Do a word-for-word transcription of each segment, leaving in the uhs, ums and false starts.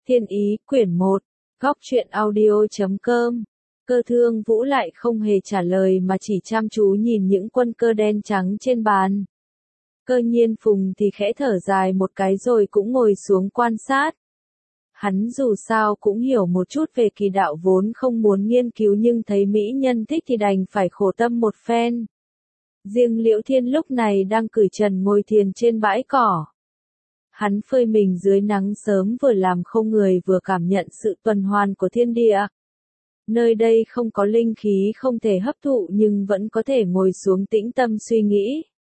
Thiên ý, quyển một, góc truyện audio chấm com. Cơ Thương Vũ lại không hề trả lời mà chỉ chăm chú nhìn những quân cơ đen trắng trên bàn. Cơ Nhiên Phùng thì khẽ thở dài một cái rồi cũng ngồi xuống quan sát. Hắn dù sao cũng hiểu một chút về kỳ đạo vốn không muốn nghiên cứu nhưng thấy mỹ nhân thích thì đành phải khổ tâm một phen. Riêng Liễu Thiên lúc này đang cởi trần ngồi thiền trên bãi cỏ. Hắn phơi mình dưới nắng sớm vừa làm không người vừa cảm nhận sự tuần hoàn của thiên địa. Nơi đây không có linh khí không thể hấp thụ nhưng vẫn có thể ngồi xuống tĩnh tâm suy nghĩ.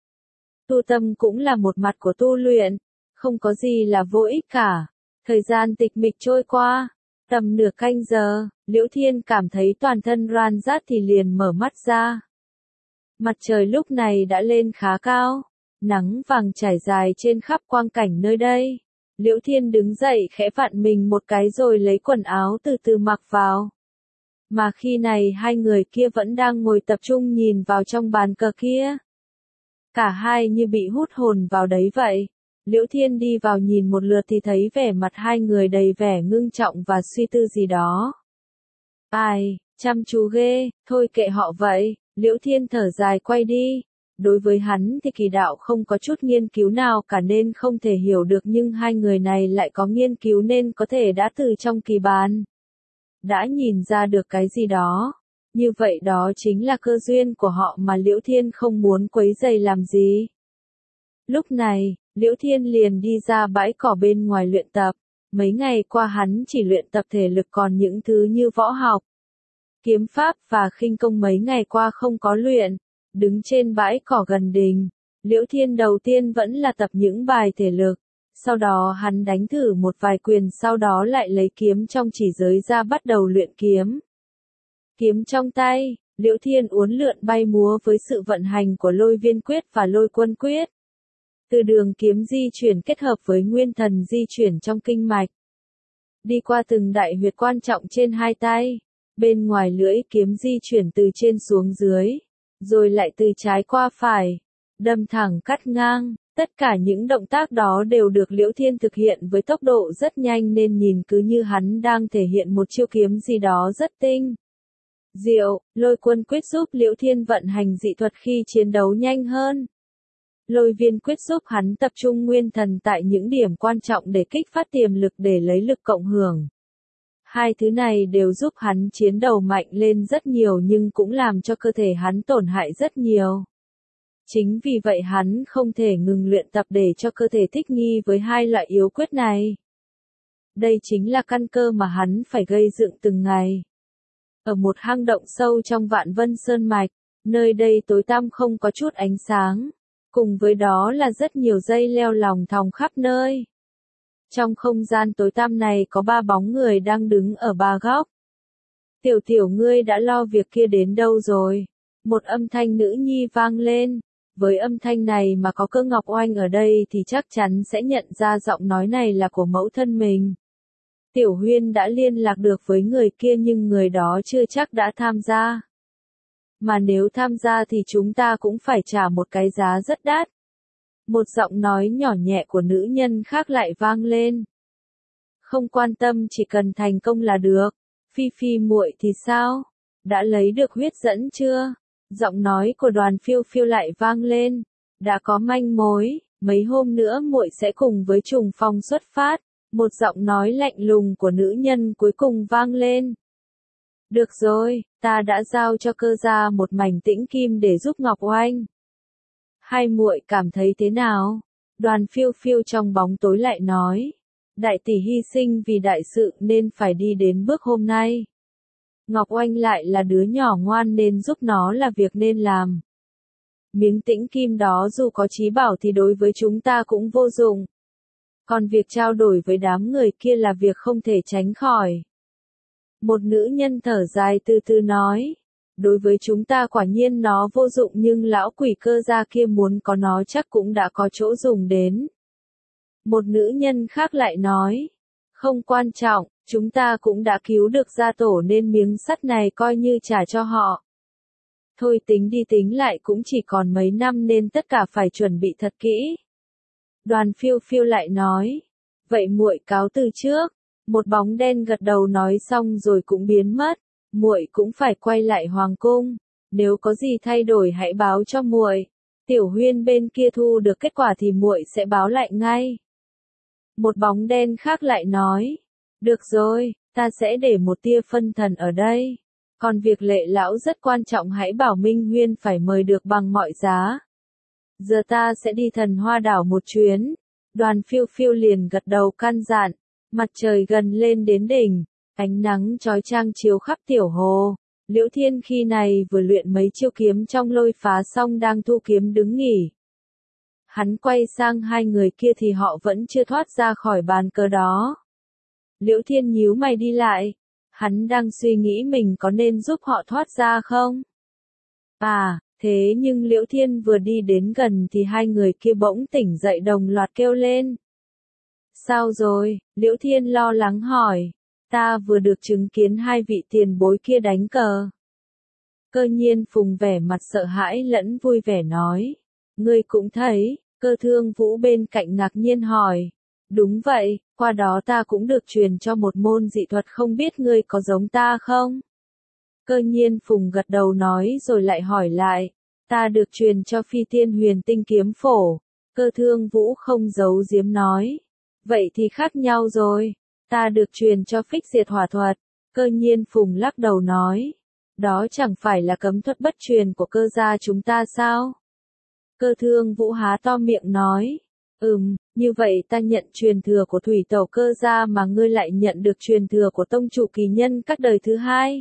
Tu tâm cũng là một mặt của tu luyện, không có gì là vô ích cả. Thời gian tịch mịch trôi qua, tầm nửa canh giờ, Liễu Thiên cảm thấy toàn thân ran rát thì liền mở mắt ra. Mặt trời lúc này đã lên khá cao, nắng vàng trải dài trên khắp quang cảnh nơi đây. Liễu Thiên đứng dậy khẽ vặn mình một cái rồi lấy quần áo từ từ mặc vào. Mà khi này hai người kia vẫn đang ngồi tập trung nhìn vào trong bàn cờ kia. Cả hai như bị hút hồn vào đấy vậy. Liễu Thiên đi vào nhìn một lượt thì thấy vẻ mặt hai người đầy vẻ ngưng trọng và suy tư gì đó. Ai, chăm chú ghê, thôi kệ họ vậy. Liễu Thiên thở dài quay đi. Đối với hắn thì kỳ đạo không có chút nghiên cứu nào cả nên không thể hiểu được nhưng hai người này lại có nghiên cứu nên có thể đã từ trong kỳ bàn. Đã nhìn ra được cái gì đó. Như vậy đó chính là cơ duyên của họ mà Liễu Thiên không muốn quấy rầy làm gì. Lúc này, Liễu Thiên liền đi ra bãi cỏ bên ngoài luyện tập. Mấy ngày qua hắn chỉ luyện tập thể lực còn những thứ như võ học, kiếm pháp và khinh công mấy ngày qua không có luyện. Đứng trên bãi cỏ gần đình, Liễu Thiên đầu tiên vẫn là tập những bài thể lực. Sau đó hắn đánh thử một vài quyền sau đó lại lấy kiếm trong chỉ giới ra bắt đầu luyện kiếm. Kiếm trong tay, Liễu Thiên uốn lượn bay múa với sự vận hành của lôi viên quyết và lôi quân quyết. Từ đường kiếm di chuyển kết hợp với nguyên thần di chuyển trong kinh mạch. Đi qua từng đại huyệt quan trọng trên hai tay. Bên ngoài lưỡi kiếm di chuyển từ trên xuống dưới. Rồi lại từ trái qua phải. Đâm thẳng cắt ngang. Tất cả những động tác đó đều được Liễu Thiên thực hiện với tốc độ rất nhanh nên nhìn cứ như hắn đang thể hiện một chiêu kiếm gì đó rất tinh diệu. Lôi quân quyết giúp Liễu Thiên vận hành dị thuật khi chiến đấu nhanh hơn. Lôi viên quyết giúp hắn tập trung nguyên thần tại những điểm quan trọng để kích phát tiềm lực để lấy lực cộng hưởng. Hai thứ này đều giúp hắn chiến đấu mạnh lên rất nhiều nhưng cũng làm cho cơ thể hắn tổn hại rất nhiều. Chính vì vậy hắn không thể ngừng luyện tập để cho cơ thể thích nghi với hai loại yếu quyết này. Đây chính là căn cơ mà hắn phải gây dựng từng ngày. Ở một hang động sâu trong Vạn Vân Sơn Mạch, nơi đây tối tăm không có chút ánh sáng. Cùng với đó là rất nhiều dây leo lòng thòng khắp nơi. Trong không gian tối tăm này có ba bóng người đang đứng ở ba góc. Tiểu tiểu ngươi đã lo việc kia đến đâu rồi? Một âm thanh nữ nhi vang lên. Với âm thanh này mà có Cơ Ngọc Oanh ở đây thì chắc chắn sẽ nhận ra giọng nói này là của mẫu thân mình. Tiểu Huyên đã liên lạc được với người kia nhưng người đó chưa chắc đã tham gia. Mà nếu tham gia thì chúng ta cũng phải trả một cái giá rất đắt. Một giọng nói nhỏ nhẹ của nữ nhân khác lại vang lên. Không quan tâm chỉ cần thành công là được. Phi Phi muội thì sao? Đã lấy được huyết dẫn chưa? Giọng nói của Đoàn Phiêu Phiêu lại vang lên. Đã có manh mối, mấy hôm nữa muội sẽ cùng với Trùng Phong xuất phát. Một giọng nói lạnh lùng của nữ nhân cuối cùng vang lên. Được rồi, ta đã giao cho Cơ gia một mảnh tĩnh kim để giúp Ngọc Oanh. Hai muội cảm thấy thế nào? Đoàn Phiêu Phiêu trong bóng tối lại nói. Đại tỷ hy sinh vì đại sự nên phải đi đến bước hôm nay. Ngọc Oanh lại là đứa nhỏ ngoan nên giúp nó là việc nên làm. Miếng tĩnh kim đó dù có chí bảo thì đối với chúng ta cũng vô dụng. Còn việc trao đổi với đám người kia là việc không thể tránh khỏi. Một nữ nhân thở dài từ từ nói. Đối với chúng ta quả nhiên nó vô dụng nhưng lão quỷ Cơ gia kia muốn có nó chắc cũng đã có chỗ dùng đến. Một nữ nhân khác lại nói. Không quan trọng, chúng ta cũng đã cứu được gia tổ nên miếng sắt này coi như trả cho họ. Thôi tính đi tính lại cũng chỉ còn mấy năm nên tất cả phải chuẩn bị thật kỹ. Đoàn Phiêu Phiêu lại nói. Vậy muội cáo từ trước. Một bóng đen gật đầu nói xong rồi cũng biến mất. Muội cũng phải quay lại hoàng cung, nếu có gì thay đổi hãy báo cho muội. Tiểu Huyên bên kia thu được kết quả thì muội sẽ báo lại ngay. Một bóng đen khác lại nói, được rồi, ta sẽ để một tia phân thần ở đây. Còn việc Lệ lão rất quan trọng, hãy bảo Minh Huyên phải mời được bằng mọi giá. Giờ ta sẽ đi Thần Hoa đảo một chuyến. Đoàn Phiêu Phiêu liền gật đầu căn dặn. Mặt trời gần lên đến đỉnh, ánh nắng chói chang chiếu khắp tiểu hồ. Liễu Thiên khi này vừa luyện mấy chiêu kiếm trong lôi phá xong đang thu kiếm đứng nghỉ. Hắn quay sang hai người kia thì họ vẫn chưa thoát ra khỏi bàn cờ đó. Liễu Thiên nhíu mày đi lại. Hắn đang suy nghĩ mình có nên giúp họ thoát ra không? À, thế nhưng Liễu Thiên vừa đi đến gần thì hai người kia bỗng tỉnh dậy đồng loạt kêu lên. Sao rồi? Liễu Thiên lo lắng hỏi. Ta vừa được chứng kiến hai vị tiền bối kia đánh cờ. Cơ Nhiên Phùng vẻ mặt sợ hãi lẫn vui vẻ nói. Ngươi cũng thấy, Cơ Thương Vũ bên cạnh ngạc nhiên hỏi. Đúng vậy, qua đó ta cũng được truyền cho một môn dị thuật, không biết ngươi có giống ta không? Cơ Nhiên Phùng gật đầu nói rồi lại hỏi lại. Ta được truyền cho Phi Tiên Huyền Tinh kiếm phổ. Cơ Thương Vũ không giấu giếm nói. Vậy thì khác nhau rồi. Ta được truyền cho Phích Diệt Hỏa thuật. Cơ Nhiên Phùng lắc đầu nói. Đó chẳng phải là cấm thuật bất truyền của Cơ gia chúng ta sao? Cơ Thương Vũ há to miệng nói. Ừm, như vậy ta nhận truyền thừa của thủy tẩu Cơ gia mà ngươi lại nhận được truyền thừa của tông chủ Kỳ Nhân các đời thứ hai.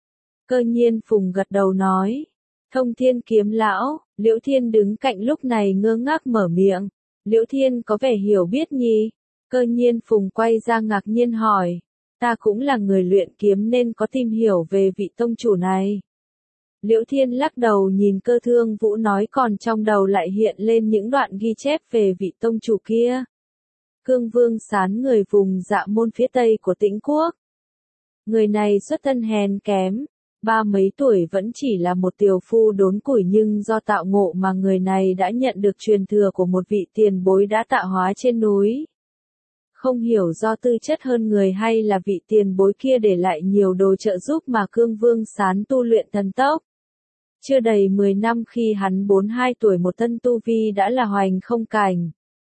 Cơ Nhiên Phùng gật đầu nói. Thông Thiên kiếm lão. Liễu Thiên đứng cạnh lúc này ngơ ngác mở miệng. Liễu Thiên có vẻ hiểu biết nhỉ? Cơ Nhiên Phùng quay ra ngạc nhiên hỏi. Ta cũng là người luyện kiếm nên có tìm hiểu về vị tông chủ này. Liễu Thiên lắc đầu nhìn Cơ Thương Vũ nói, còn trong đầu lại hiện lên những đoạn ghi chép về vị tông chủ kia. Cương Vương Sán, người vùng Dạ Môn phía tây của Tĩnh Quốc. Người này xuất thân hèn kém, ba mấy tuổi vẫn chỉ là một tiều phu đốn củi, nhưng do tạo ngộ mà người này đã nhận được truyền thừa của một vị tiền bối đã tạo hóa trên núi. Không hiểu do tư chất hơn người hay là vị tiền bối kia để lại nhiều đồ trợ giúp mà Cương Vương Sán tu luyện thần tốc. Chưa đầy mười năm khi hắn bốn mươi hai tuổi, một thân tu vi đã là hoành không cảnh.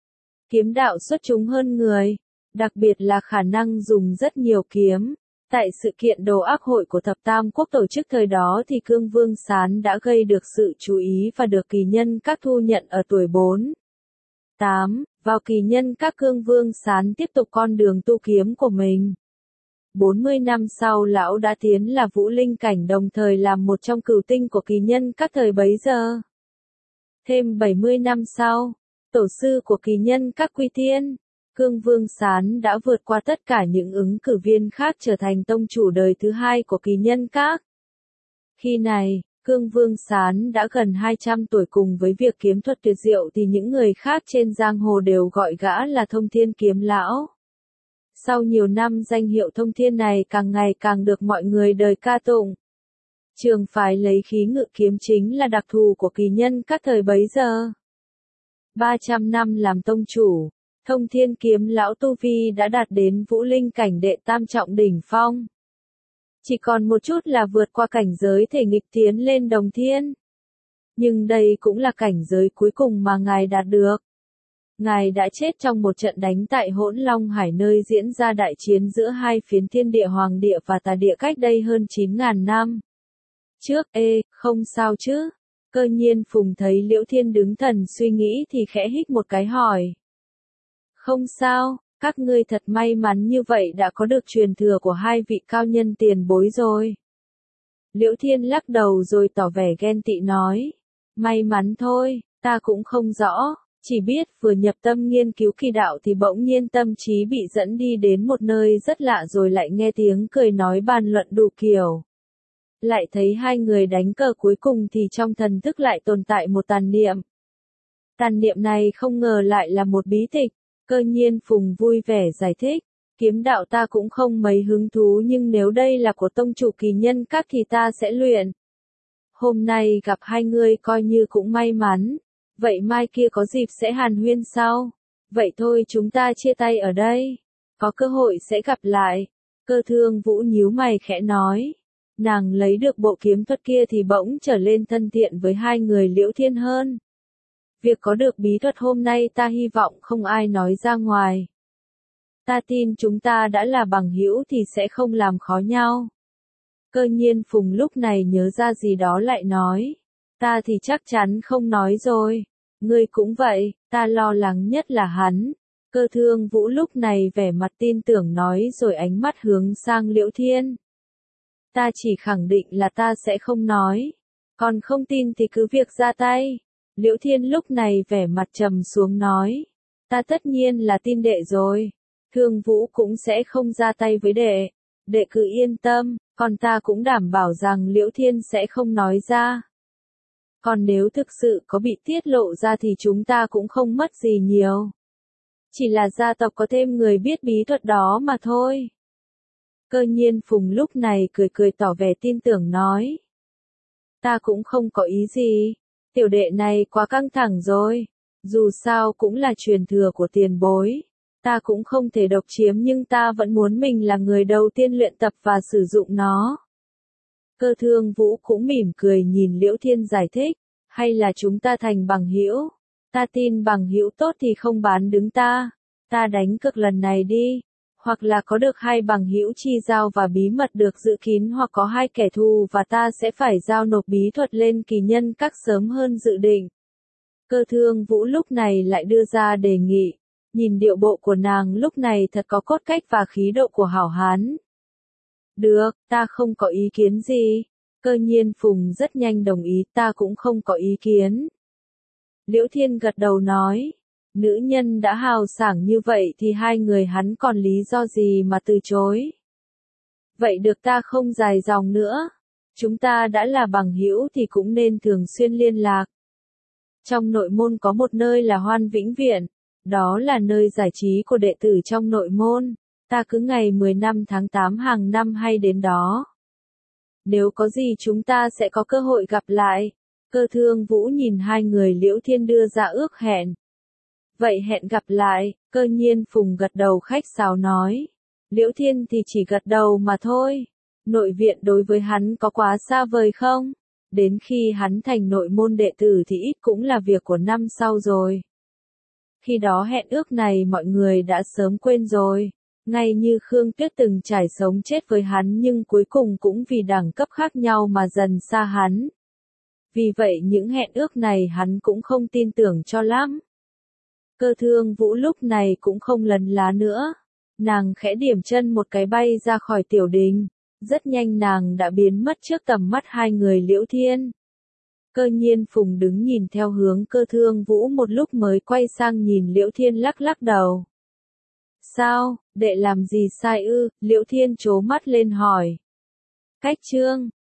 Kiếm đạo xuất chúng hơn người, đặc biệt là khả năng dùng rất nhiều kiếm. Tại sự kiện đồ ác hội của Thập Tam Quốc tổ chức thời đó thì Cương Vương Sán đã gây được sự chú ý và được Kỳ Nhân các thu nhận ở tuổi bốn. tám, vào Kỳ Nhân các, Cương Vương Sán tiếp tục con đường tu kiếm của mình. bốn mươi năm sau lão đã tiến là Vũ Linh cảnh, đồng thời làm một trong cửu tinh của Kỳ Nhân các thời bấy giờ. Thêm bảy mươi năm sau, tổ sư của Kỳ Nhân các quy thiên, Cương Vương Sán đã vượt qua tất cả những ứng cử viên khác, trở thành tông chủ đời thứ hai của Kỳ Nhân các. Khi này, Cương Vương Sán đã gần hai trăm tuổi, cùng với việc kiếm thuật tuyệt diệu thì những người khác trên giang hồ đều gọi gã là Thông Thiên kiếm lão. Sau nhiều năm, danh hiệu Thông Thiên này càng ngày càng được mọi người đời ca tụng. Trường phái lấy khí ngự kiếm chính là đặc thù của Kỳ Nhân các thời bấy giờ. ba trăm năm làm tông chủ, Thông Thiên kiếm lão tu vi đã đạt đến Vũ Linh cảnh đệ tam trọng đỉnh phong. Chỉ còn một chút là vượt qua cảnh giới thể nghịch tiến lên đồng thiên. Nhưng đây cũng là cảnh giới cuối cùng mà ngài đạt được. Ngài đã chết trong một trận đánh tại Hỗn Long Hải, nơi diễn ra đại chiến giữa hai phiến thiên địa Hoàng địa và Tà địa cách đây hơn chín nghìn năm. Trước, ê, không sao chứ? Cơ Nhiên Phùng thấy Liễu Thiên đứng thần suy nghĩ thì khẽ hít một cái hỏi. Không sao, các ngươi thật may mắn như vậy đã có được truyền thừa của hai vị cao nhân tiền bối rồi. Liễu Thiên lắc đầu rồi tỏ vẻ ghen tị nói. May mắn thôi, ta cũng không rõ. Chỉ biết vừa nhập tâm nghiên cứu kỳ đạo thì bỗng nhiên tâm trí bị dẫn đi đến một nơi rất lạ, rồi lại nghe tiếng cười nói bàn luận đủ kiểu. Lại thấy hai người đánh cờ, cuối cùng thì trong thần thức lại tồn tại một tàn niệm. Tàn niệm này không ngờ lại là một bí tịch. Cơ Nhiên Phùng vui vẻ giải thích. Kiếm đạo ta cũng không mấy hứng thú, nhưng nếu đây là của tông chủ Kỳ Nhân các thì ta sẽ luyện. Hôm nay gặp hai người coi như cũng may mắn. Vậy mai kia có dịp sẽ hàn huyên sau. Vậy thôi chúng ta chia tay ở đây. Có cơ hội sẽ gặp lại. Cơ Thương Vũ nhíu mày khẽ nói. Nàng lấy được bộ kiếm thuật kia thì bỗng trở lên thân thiện với hai người Liễu Thiên hơn. Việc có được bí thuật hôm nay ta hy vọng không ai nói ra ngoài. Ta tin chúng ta đã là bằng hữu thì sẽ không làm khó nhau. Cơ Nhiên Phùng lúc này nhớ ra gì đó lại nói. Ta thì chắc chắn không nói rồi. Ngươi cũng vậy, ta lo lắng nhất là hắn. Cơ Thương Vũ lúc này vẻ mặt tin tưởng nói rồi ánh mắt hướng sang Liễu Thiên. Ta chỉ khẳng định là ta sẽ không nói. Còn không tin thì cứ việc ra tay. Liễu Thiên lúc này vẻ mặt trầm xuống nói. Ta tất nhiên là tin đệ rồi. Thương Vũ cũng sẽ không ra tay với đệ. Đệ cứ yên tâm, còn ta cũng đảm bảo rằng Liễu Thiên sẽ không nói ra. Còn nếu thực sự có bị tiết lộ ra thì chúng ta cũng không mất gì nhiều. Chỉ là gia tộc có thêm người biết bí thuật đó mà thôi. Cơ Nhiên Phùng lúc này cười cười tỏ vẻ tin tưởng nói. Ta cũng không có ý gì. Tiểu đệ này quá căng thẳng rồi. Dù sao cũng là truyền thừa của tiền bối. Ta cũng không thể độc chiếm nhưng ta vẫn muốn mình là người đầu tiên luyện tập và sử dụng nó. Cơ Thương Vũ cũng mỉm cười nhìn Liễu Thiên giải thích. Hay là chúng ta thành bằng hữu? Ta tin bằng hữu tốt thì không bán đứng ta. Ta đánh cược lần này đi. Hoặc là có được hai bằng hữu chi giao và bí mật được giữ kín hoặc có hai kẻ thù và ta sẽ phải giao nộp bí thuật lên kỳ nhân các sớm hơn dự định. Cơ Thương Vũ lúc này lại đưa ra đề nghị. Nhìn điệu bộ của nàng lúc này thật có cốt cách và khí độ của hảo hán. Được, ta không có ý kiến gì. Cơ Nhiên Phùng rất nhanh đồng ý, ta cũng không có ý kiến. Liễu Thiên gật đầu nói. Nữ nhân đã hào sảng như vậy thì hai người hắn còn lý do gì mà từ chối. Vậy được, ta không dài dòng nữa. Chúng ta đã là bằng hữu thì cũng nên thường xuyên liên lạc. Trong nội môn có một nơi là Hoan Vĩnh Viện. Đó là nơi giải trí của đệ tử trong nội môn. Ta cứ ngày mười lăm tháng tám hàng năm hay đến đó. Nếu có gì chúng ta sẽ có cơ hội gặp lại. Cơ Thương Vũ nhìn hai người Liễu Thiên đưa ra ước hẹn. Vậy hẹn gặp lại, Cơ Nhiên Phùng gật đầu khách sáo nói. Liễu Thiên thì chỉ gật đầu mà thôi. Nội viện đối với hắn có quá xa vời không? Đến khi hắn thành nội môn đệ tử thì ít cũng là việc của năm sau rồi. Khi đó hẹn ước này mọi người đã sớm quên rồi. Ngay như Khương Tuyết từng trải sống chết với hắn nhưng cuối cùng cũng vì đẳng cấp khác nhau mà dần xa hắn. Vì vậy những hẹn ước này hắn cũng không tin tưởng cho lắm. Cơ Thương Vũ lúc này cũng không lấn lá nữa. Nàng khẽ điểm chân một cái bay ra khỏi tiểu đình. Rất nhanh nàng đã biến mất trước tầm mắt hai người Liễu Thiên. Cơ Nhiên Phùng đứng nhìn theo hướng Cơ Thương Vũ một lúc mới quay sang nhìn Liễu Thiên lắc lắc đầu. Sao, đệ làm gì sai ư? Liễu Thiên trố mắt lên hỏi. Cách chương